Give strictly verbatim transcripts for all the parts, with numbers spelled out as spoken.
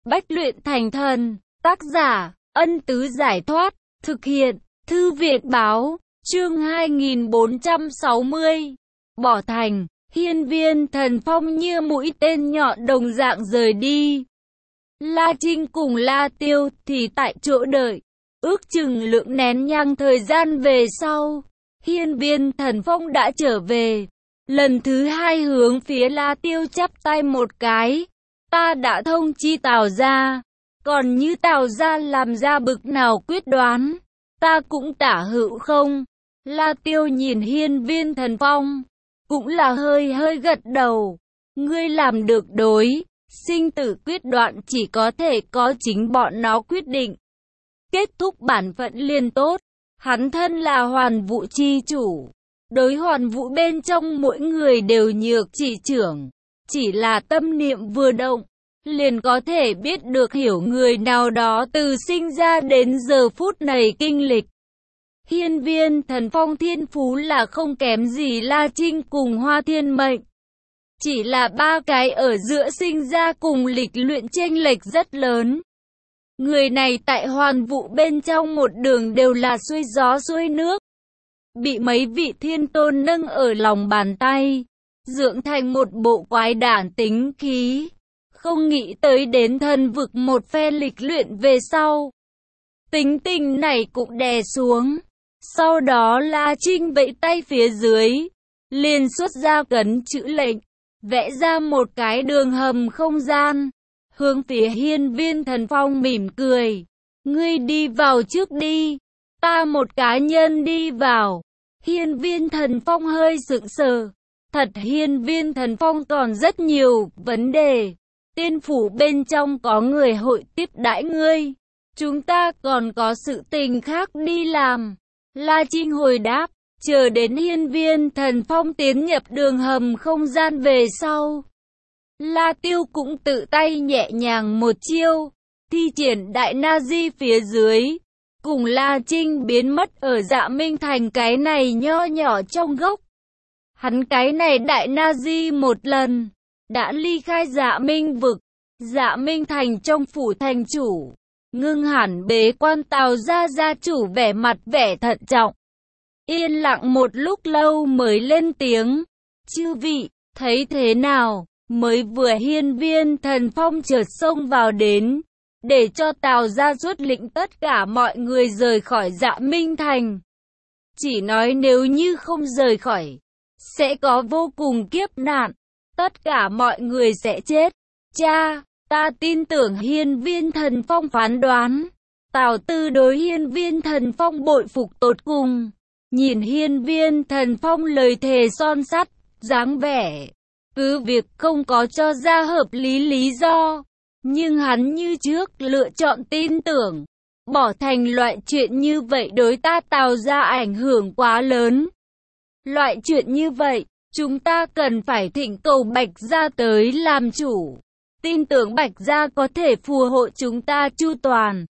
Bách luyện thành thần. Tác giả, Ân Tứ Giải Thoát. Thực hiện, Thư viện Báo. Chương hai nghìn bốn trăm sáu mươi. Bỏ thành. Hiên Viên Thần Phong như mũi tên nhọn đồng dạng rời đi. La Trinh cùng La Tiêu thì tại chỗ đợi. Ước chừng lượng nén nhang thời gian về sau, Hiên Viên Thần Phong đã trở về. Lần thứ hai hướng phía La Tiêu chắp tay một cái. Ta đã thông chi Tào gia, còn như Tào gia làm ra bực nào quyết đoán, ta cũng tả hữu không. La Tiêu nhìn Hiên Viên Thần Phong, cũng là hơi hơi gật đầu. Ngươi làm được đối, sinh tử quyết đoạn chỉ có thể có chính bọn nó quyết định. Kết thúc bản phận liền tốt. Hắn thân là hoàn vũ chi chủ, đối hoàn vũ bên trong mỗi người đều nhược chỉ trưởng. Chỉ là tâm niệm vừa động, liền có thể biết được hiểu người nào đó từ sinh ra đến giờ phút này kinh lịch. Hiên Viên Thần Phong thiên phú là không kém gì La Trinh cùng Hoa Thiên Mệnh. Chỉ là ba cái ở giữa sinh ra cùng lịch luyện chênh lệch rất lớn. Người này tại hoàn vũ bên trong một đường đều là xuôi gió xuôi nước. Bị mấy vị thiên tôn nâng ở lòng bàn tay, dưỡng thành một bộ quái đản tính khí. Không nghĩ tới đến thần vực một phe lịch luyện về sau, tính tình này cũng đè xuống. Sau đó La Trinh vẫy tay phía dưới, liền xuất ra cấn chữ lệnh, vẽ ra một cái đường hầm không gian, hướng phía Hiên Viên Thần Phong mỉm cười. Ngươi đi vào trước đi, ta một cá nhân đi vào. Hiên Viên Thần Phong hơi sững sờ. Thật Hiên Viên Thần Phong còn rất nhiều vấn đề. Tiên phủ bên trong có người hội tiếp đãi ngươi, chúng ta còn có sự tình khác đi làm. La Trinh hồi đáp, chờ đến Hiên Viên Thần Phong tiến nhập đường hầm không gian về sau, La Tiêu cũng tự tay nhẹ nhàng một chiêu, thi triển đại na di phía dưới, cùng La Trinh biến mất ở Dạ Minh Thành cái này nho nhỏ trong gốc. Hắn cái này đại na di một lần, đã ly khai Dạ Minh vực. Dạ Minh Thành trong phủ thành chủ, ngưng hẳn bế quan Tào gia gia chủ vẻ mặt vẻ thận trọng. Yên lặng một lúc lâu mới lên tiếng, chư vị, thấy thế nào? Mới vừa Hiên Viên Thần Phong chợt xông vào đến, để cho Tào gia xuất lĩnh tất cả mọi người rời khỏi Dạ Minh Thành. Chỉ nói nếu như không rời khỏi, sẽ có vô cùng kiếp nạn, tất cả mọi người sẽ chết. Cha, ta tin tưởng Hiên Viên Thần Phong phán đoán. Tào Tư đối Hiên Viên Thần Phong bội phục tột cùng. Nhìn Hiên Viên Thần Phong lời thề son sắt, dáng vẻ, cứ việc không có cho ra hợp lý lý do, nhưng hắn như trước lựa chọn tin tưởng. Bỏ thành loại chuyện như vậy đối ta Tào gia ảnh hưởng quá lớn. Loại chuyện như vậy, chúng ta cần phải thỉnh cầu Bạch gia tới làm chủ. Tin tưởng Bạch gia có thể phù hộ chúng ta chu toàn.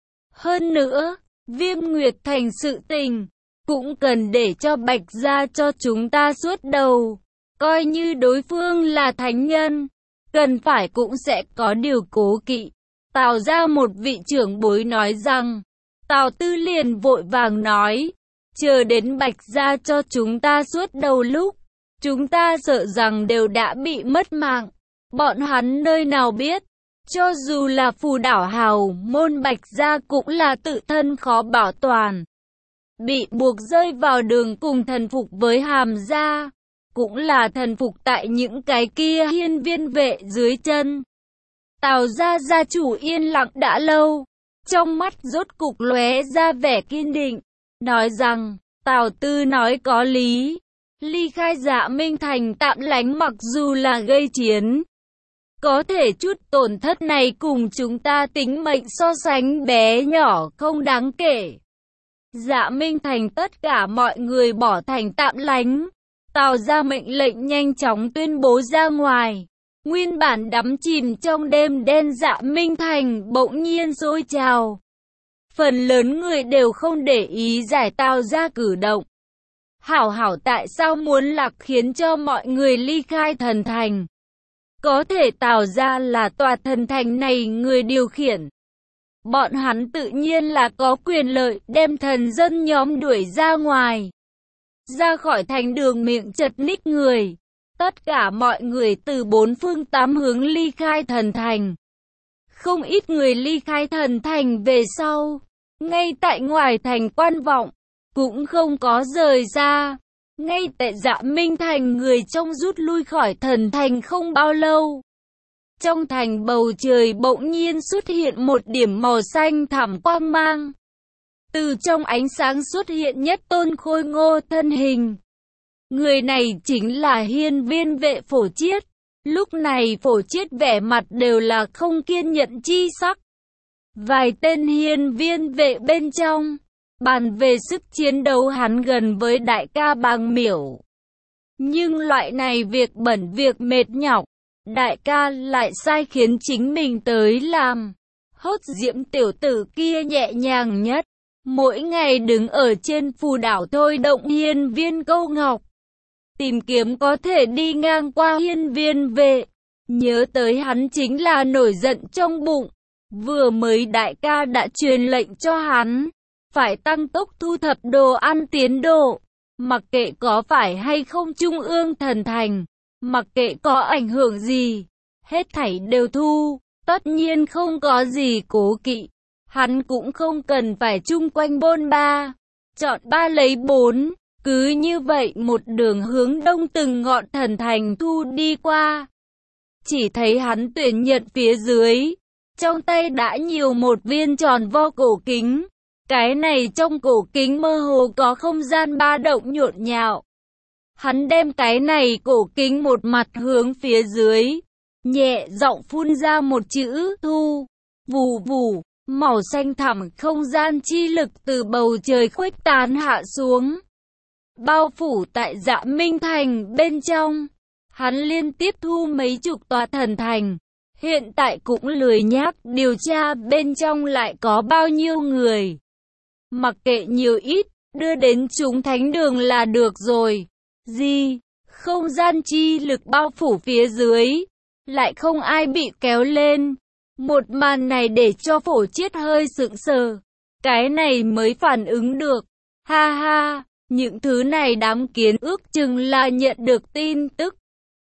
Hơn nữa, Viêm Nguyệt Thành sự tình, cũng cần để cho Bạch gia cho chúng ta suốt đầu. Coi như đối phương là thánh nhân, cần phải cũng sẽ có điều cố kỵ. Tào gia một vị trưởng bối nói rằng, Tào Tư liền vội vàng nói, chờ đến Bạch gia cho chúng ta suốt đầu lúc, chúng ta sợ rằng đều đã bị mất mạng. Bọn hắn nơi nào biết, cho dù là phù đảo hào môn Bạch gia cũng là tự thân khó bảo toàn. Bị buộc rơi vào đường cùng thần phục với Hàm gia, cũng là thần phục tại những cái kia hiên viên vệ dưới chân. Tào gia gia chủ yên lặng đã lâu, trong mắt rốt cục lóe ra vẻ kiên định, nói rằng, Tào Tư nói có lý, ly khai Dạ Minh Thành tạm lánh mặc dù là gây chiến, có thể chút tổn thất này cùng chúng ta tính mệnh so sánh bé nhỏ không đáng kể. Dạ Minh Thành tất cả mọi người bỏ thành tạm lánh. Tào ra mệnh lệnh nhanh chóng tuyên bố ra ngoài. Nguyên bản đắm chìm trong đêm đen Dạ Minh Thành bỗng nhiên sôi trào. Phần lớn người đều không để ý giải Tào ra cử động. Hảo hảo tại sao muốn lạc khiến cho mọi người ly khai thần thành. có thể tạo ra là tòa thần thành này người điều khiển. Bọn hắn tự nhiên là có quyền lợi đem thần dân nhóm đuổi ra ngoài. Ra khỏi thành đường miệng chật ních người. Tất cả mọi người từ bốn phương tám hướng ly khai thần thành. Không ít người ly khai thần thành về sau. Ngay tại ngoài thành quan vọng, cũng không có rời ra. Ngay tại Dạ Minh Thành người trong rút lui khỏi thần thành không bao lâu. Trong thành bầu trời bỗng nhiên xuất hiện một điểm màu xanh thẳm quang mang. Từ trong ánh sáng xuất hiện nhất tôn khôi ngô thân hình. Người này chính là hiên viên vệ Phổ Chiết. Lúc này Phổ Chiết vẻ mặt đều là không kiên nhẫn chi sắc. Vài tên hiên viên vệ bên trong, bàn về sức chiến đấu hắn gần với đại ca Bàng Miểu. Nhưng loại này việc bẩn việc mệt nhọc, đại ca lại sai khiến chính mình tới làm. Hốt Diễm tiểu tử kia nhẹ nhàng nhất, mỗi ngày đứng ở trên phù đảo thôi động hiên viên câu ngọc. Tìm kiếm có thể đi ngang qua hiên viên vệ. Nhớ tới hắn chính là nổi giận trong bụng. Vừa mới đại ca đã truyền lệnh cho hắn, phải tăng tốc thu thập đồ ăn tiến độ. Mặc kệ có phải hay không trung ương thần thành, mặc kệ có ảnh hưởng gì, hết thảy đều thu. Tất nhiên không có gì cố kỵ. Hắn cũng không cần phải chung quanh bôn ba, chọn ba lấy bốn. Cứ như vậy một đường hướng đông từng ngọn thần thành thu đi qua. Chỉ thấy hắn tuyển nhận phía dưới, trong tay đã nhiều một viên tròn vo cổ kính. Cái này trong cổ kính mơ hồ có không gian ba động nhộn nhạo. Hắn đem cái này cổ kính một mặt hướng phía dưới, nhẹ giọng phun ra một chữ thu. Vù vù, màu xanh thẳm không gian chi lực từ bầu trời khuếch tán hạ xuống, bao phủ tại Dạ Minh Thành bên trong. Hắn liên tiếp thu mấy chục tòa thần thành, hiện tại cũng lười nhác điều tra bên trong lại có bao nhiêu người. Mặc kệ nhiều ít, đưa đến chúng thánh đường là được rồi. Gì? Không gian chi lực bao phủ phía dưới, lại không ai bị kéo lên. Một màn này để cho Phổ Chiết hơi sững sờ. Cái này mới phản ứng được. Ha ha, những thứ này đám kiến ước chừng là nhận được tin tức.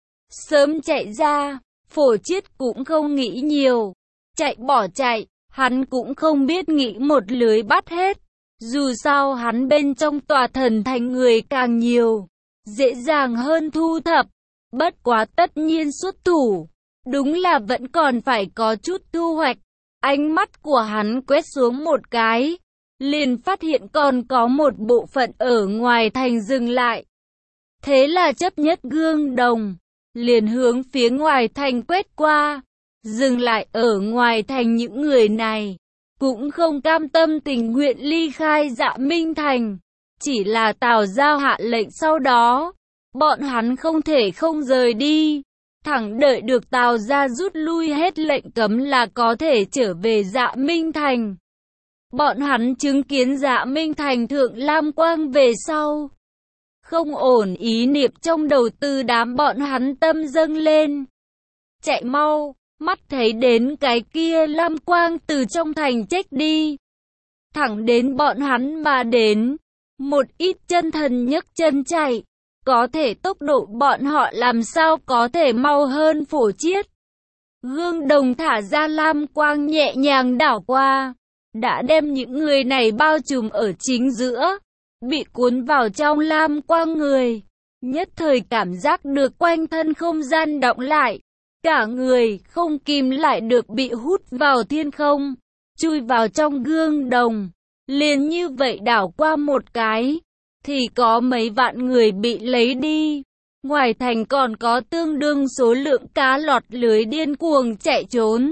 Sớm chạy ra, Phổ Chiết cũng không nghĩ nhiều. Chạy bỏ chạy, hắn cũng không biết nghĩ một lưới bắt hết. Dù sao hắn bên trong tòa thần thành người càng nhiều, dễ dàng hơn thu thập. Bất quá tất nhiên xuất thủ, đúng là vẫn còn phải có chút thu hoạch. Ánh mắt của hắn quét xuống một cái, liền phát hiện còn có một bộ phận ở ngoài thành dừng lại. Thế là chấp nhất gương đồng, liền hướng phía ngoài thành quét qua. Dừng lại ở ngoài thành những người này, cũng không cam tâm tình nguyện ly khai Dạ Minh Thành. Chỉ là Tào Giao hạ lệnh sau đó, bọn hắn không thể không rời đi. Thẳng đợi được Tào gia rút lui hết lệnh cấm là có thể trở về Dạ Minh Thành. Bọn hắn chứng kiến Dạ Minh Thành thượng lam quang về sau, không ổn ý niệm trong đầu tư đám bọn hắn tâm dâng lên. Chạy mau, mắt thấy đến cái kia lam quang từ trong thành chết đi. Thẳng đến bọn hắn mà đến, một ít chân thần nhấc chân chạy. Có thể tốc độ bọn họ làm sao có thể mau hơn Phổ Chiết. Gương đồng thả ra lam quang nhẹ nhàng đảo qua, đã đem những người này bao trùm ở chính giữa, bị cuốn vào trong lam quang người. Nhất thời cảm giác được quanh thân không gian động lại, cả người không kìm lại được bị hút vào thiên không, chui vào trong gương đồng. Liền như vậy đảo qua một cái, thì có mấy vạn người bị lấy đi. Ngoài thành còn có tương đương số lượng cá lọt lưới điên cuồng chạy trốn.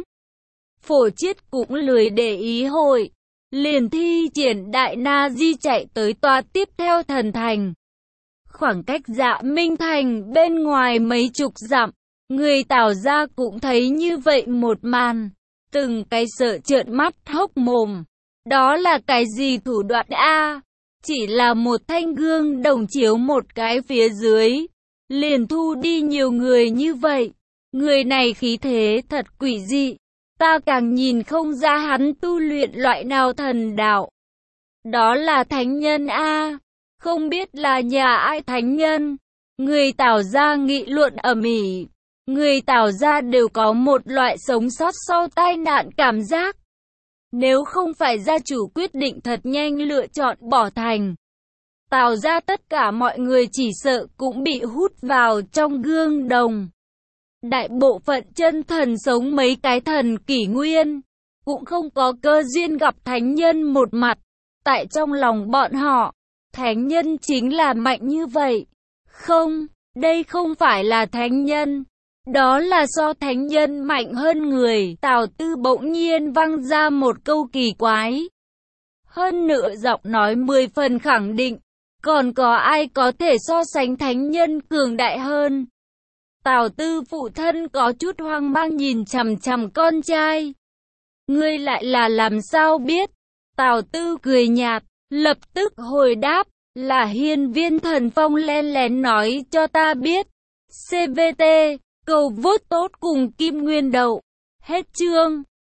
Phổ Chiết cũng lười để ý hội, liền thi triển đại na di chạy tới tòa tiếp theo thần thành. Khoảng cách Dạ Minh Thành bên ngoài mấy chục dặm, người Tào gia cũng thấy như vậy một màn, từng cái sợ trợn mắt hốc mồm. Đó là cái gì thủ đoạn a? Chỉ là một thanh gương đồng chiếu một cái phía dưới, liền thu đi nhiều người như vậy. Người này khí thế thật quỷ dị. Ta càng nhìn không ra hắn tu luyện loại nào thần đạo. Đó là thánh nhân a, không biết là nhà ai thánh nhân. Người Tào gia nghị luận ầm ĩ. Người Tào gia đều có một loại sống sót sau tai nạn cảm giác. Nếu không phải gia chủ quyết định thật nhanh lựa chọn bỏ thành, Tào gia tất cả mọi người chỉ sợ cũng bị hút vào trong gương đồng. Đại bộ phận chân thần sống mấy cái thần kỷ nguyên, cũng không có cơ duyên gặp thánh nhân một mặt. Tại trong lòng bọn họ, thánh nhân chính là mạnh như vậy. Không, đây không phải là thánh nhân. Đó là do thánh nhân mạnh hơn người. Tào Tư bỗng nhiên văng ra một câu kỳ quái. Hơn nữa giọng nói mười phần khẳng định. Còn có ai có thể so sánh thánh nhân cường đại hơn? Tào Tư phụ thân có chút hoang mang nhìn chằm chằm con trai. Ngươi lại là làm sao biết? Tào Tư cười nhạt, lập tức hồi đáp, là hiên viên thần phong len lén nói cho ta biết. xê vê tê, cầu vote tốt cùng Kim Nguyên Đậu. Hết chương.